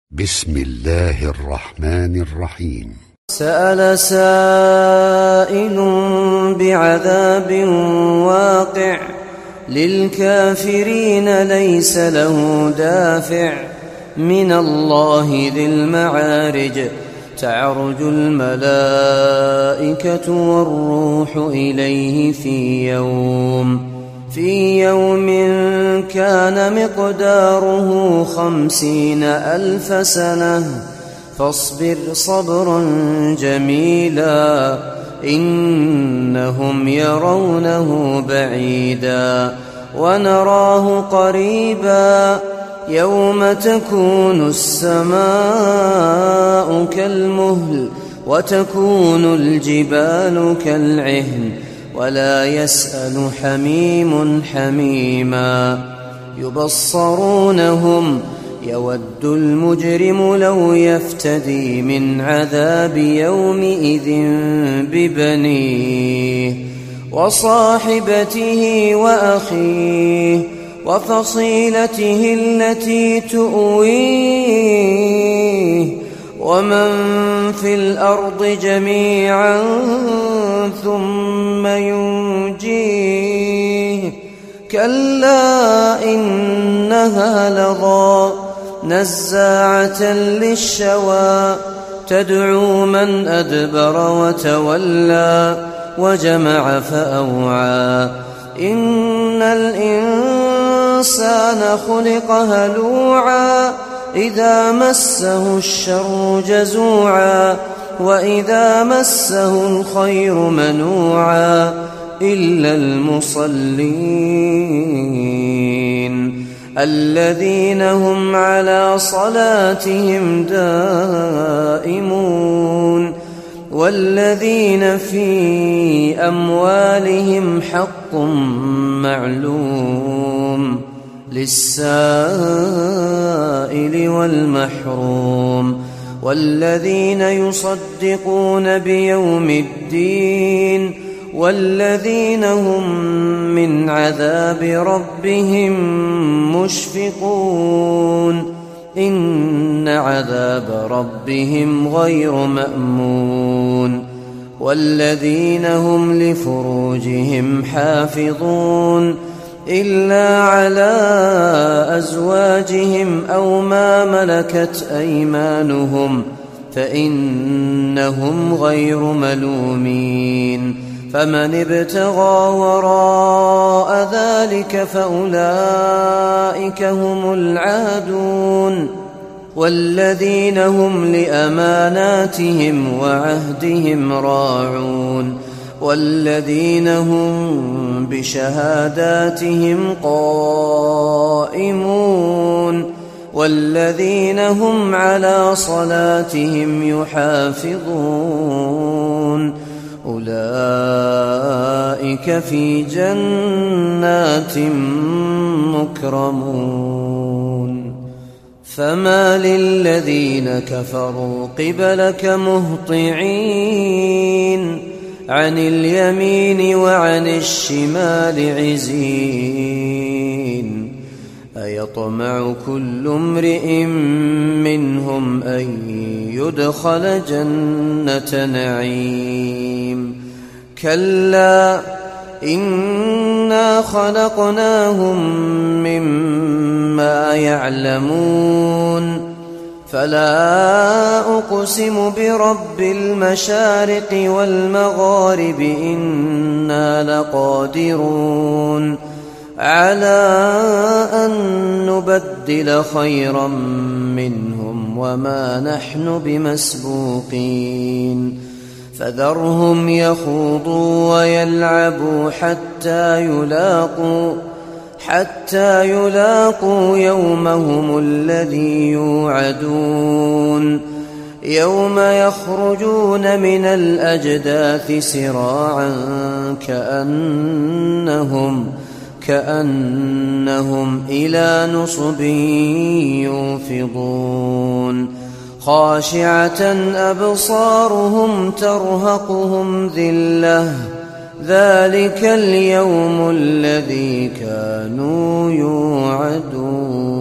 بسم الله الرحمن الرحيم. سأل سائل بعذاب واقع للكافرين ليس له دافع من الله ذي المعارج تعرج الملائكة والروح إليه في يوم كان مقداره 50,000 سنة فاصبر صبرا جميلا إنهم يرونه بعيدا ونراه قريبا يوم تكون السماء كالمهل وتكون الجبال كالعهن ولا يسأل حميم حميما يبصرونهم يود المجرم لو يفتدي من عذاب يومئذ ببنيه وصاحبته وأخيه وفصيلته التي تؤويه ومن في الأرض جميعا ثم ينجيه كلا إنها لظى نزاعة للشوى تدعو من أدبر وتولى وجمع فأوعى إن الإنسان خلق هلوعا إذا مسه الشر جزوعا وإذا مسه الخير منوعا إلا المصلين الذين هم على صلاتهم دائمون والذين في أموالهم حق معلوم للسائل والمحروم والذين يصدقون بيوم الدين والذين هم من عذاب ربهم مشفقون إن عذاب ربهم غير مأمون والذين هم لفروجهم حافظون إلا على أزواجهم أو ما ملكت أيمانهم فإنهم غير ملومين فمن ابتغى وراء ذلك فأولئك هم العادون والذين هم لأماناتهم وعهدهم راعون والذين هم بشهاداتهم قائمون والذين هم على صلاتهم يحافظون أولئك في جنات مكرمون فما للذين كفروا قبلك مهطعين عن اليمين وعن الشمال عزين أيطمع كل امرئ منهم أن يدخل جنة نعيم كلا إنا خلقناهم مما يعلمون فلا أقسم برب المشارق والمغارب إنا لقادرون على أن نبدل خيرا منهم وما نحن بمسبوقين فذرهم يخوضوا ويلعبوا حتى يلاقوا يومهم الذي يوعدون يوم يخرجون من الأجداث سراعا كأنهم إلى نصب يوفضون خاشعة أبصارهم ترهقهم ذلة ذلك اليوم الذي كانوا يوعدون.